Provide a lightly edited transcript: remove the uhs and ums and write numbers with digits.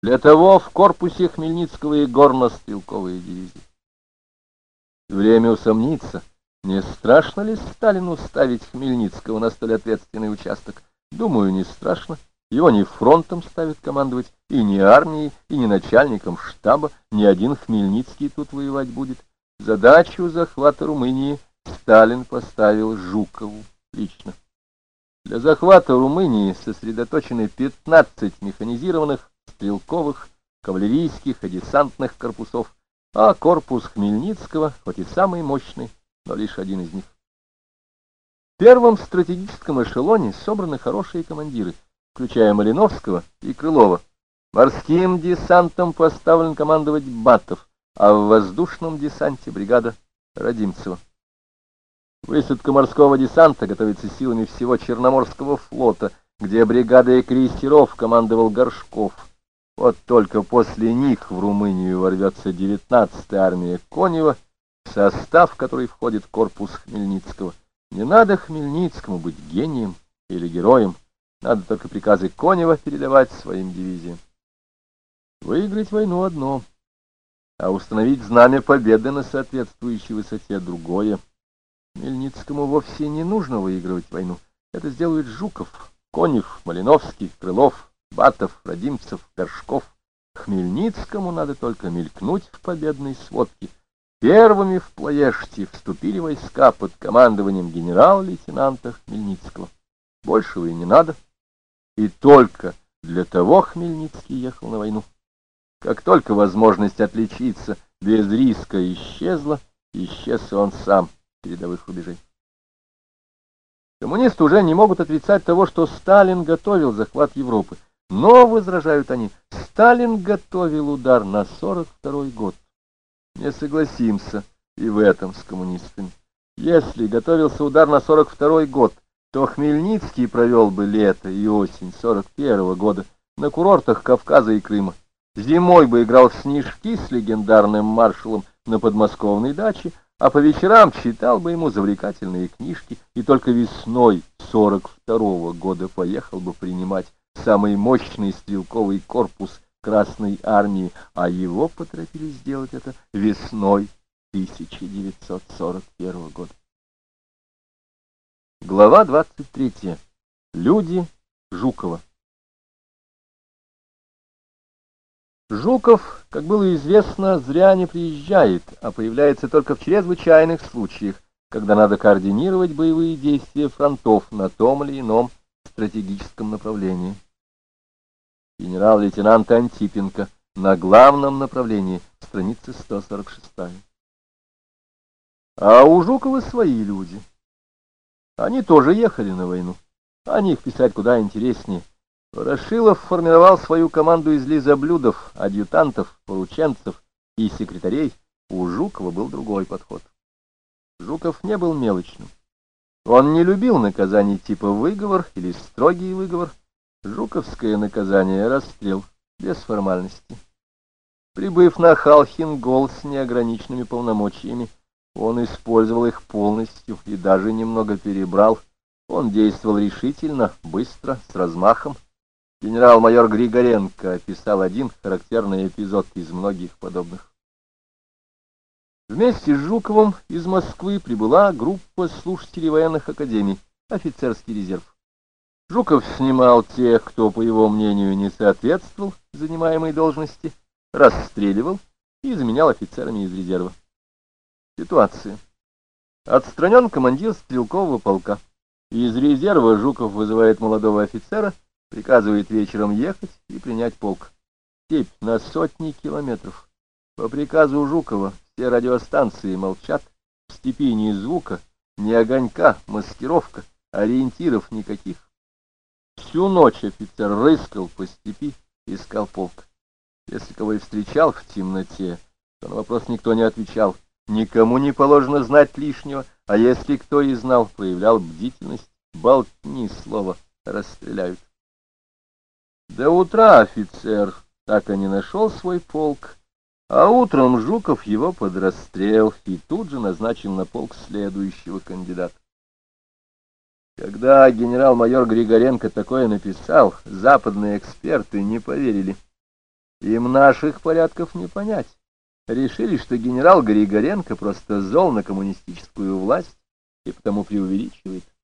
Для того в корпусе Хмельницкого и горно-стрелковые дивизии. Время усомниться, не страшно ли Сталину ставить Хмельницкого на столь ответственный участок? Думаю, не страшно. Его не фронтом ставят командовать, и не армией, и не начальником штаба. Ни один Хмельницкий тут воевать будет. Задачу захвата Румынии Сталин поставил Жукову лично. Для захвата Румынии сосредоточены 15 механизированных, стрелковых, кавалерийских и десантных корпусов, а корпус Хмельницкого, хоть и самый мощный, но лишь один из них. В первом стратегическом эшелоне собраны хорошие командиры, включая Малиновского и Крылова. Морским десантом поставлен командовать Батов, а в воздушном десанте бригада Родимцева. Высадка морского десанта готовится силами всего Черноморского флота, где бригадой крейсеров командовал Горшков. Вот только после них в Румынию ворвется 19-я армия Конева, в состав которой входит корпус Хмельницкого. Не надо Хмельницкому быть гением или героем, надо только приказы Конева передавать своим дивизиям. Выиграть войну одно, а установить знамя победы на соответствующей высоте другое. Хмельницкому вовсе не нужно выигрывать войну. Это сделают Жуков, Конев, Малиновский, Крылов, Батов, Родимцев, Горшков. Хмельницкому надо только мелькнуть в победной сводке. Первыми в Плоешти вступили войска под командованием генерал-лейтенанта Хмельницкого. Большего и не надо. И только для того Хмельницкий ехал на войну. Как только возможность отличиться без риска исчезла, исчез и он сам передовых рубежей. Коммунисты уже не могут отрицать того, что Сталин готовил захват Европы. Но, возражают они, Сталин готовил удар на 42-й год. Не согласимся и в этом с коммунистами. Если готовился удар на 42-й год, то Хмельницкий провел бы лето и осень 41-го года на курортах Кавказа и Крыма. Зимой бы играл в снежки с легендарным маршалом на подмосковной даче, а по вечерам читал бы ему завлекательные книжки, и только весной 42-го года поехал бы принимать самый мощный стрелковый корпус Красной армии, а его поторопились сделать это весной 1941 года. Глава 23. Люди Жукова. Жуков, как было известно, зря не приезжает, а появляется только в чрезвычайных случаях, когда надо координировать боевые действия фронтов на том или ином стратегическом направлении. Генерал-лейтенант Антипенко на главном направлении, страница 146. А у Жукова свои люди. Они тоже ехали на войну. О них писать куда интереснее. Ворошилов формировал свою команду из лизоблюдов, адъютантов, порученцев и секретарей. У Жукова был другой подход. Жуков не был мелочным. Он не любил наказаний типа выговор или строгий выговор. Жуковское наказание — расстрел, без формальности. Прибыв на Халхин-Гол с неограниченными полномочиями, он использовал их полностью и даже немного перебрал. Он действовал решительно, быстро, с размахом. Генерал-майор Григоренко описал один характерный эпизод из многих подобных. Вместе с Жуковым из Москвы прибыла группа слушателей военных академий, офицерский резерв. Жуков снимал тех, кто, по его мнению, не соответствовал занимаемой должности, расстреливал и заменял офицерами из резерва. Ситуация. Отстранен командир стрелкового полка. Из резерва Жуков вызывает молодого офицера, приказывает вечером ехать и принять полк. Степь на сотни километров. По приказу Жукова все радиостанции молчат, в степи ни звука, ни огонька, маскировка, ориентиров никаких. Всю ночь офицер рыскал по степи, искал полк. Если кого и встречал в темноте, то на вопрос никто не отвечал. Никому не положено знать лишнего, а если кто и знал, проявлял бдительность. Болтни слово, расстреляют. До утра офицер так и не нашел свой полк, а утром Жуков его под расстрел и тут же назначил на полк следующего кандидата. Когда генерал-майор Григоренко такое написал, западные эксперты не поверили. Им наших порядков не понять. Решили, что генерал Григоренко просто зол на коммунистическую власть и потому преувеличивает.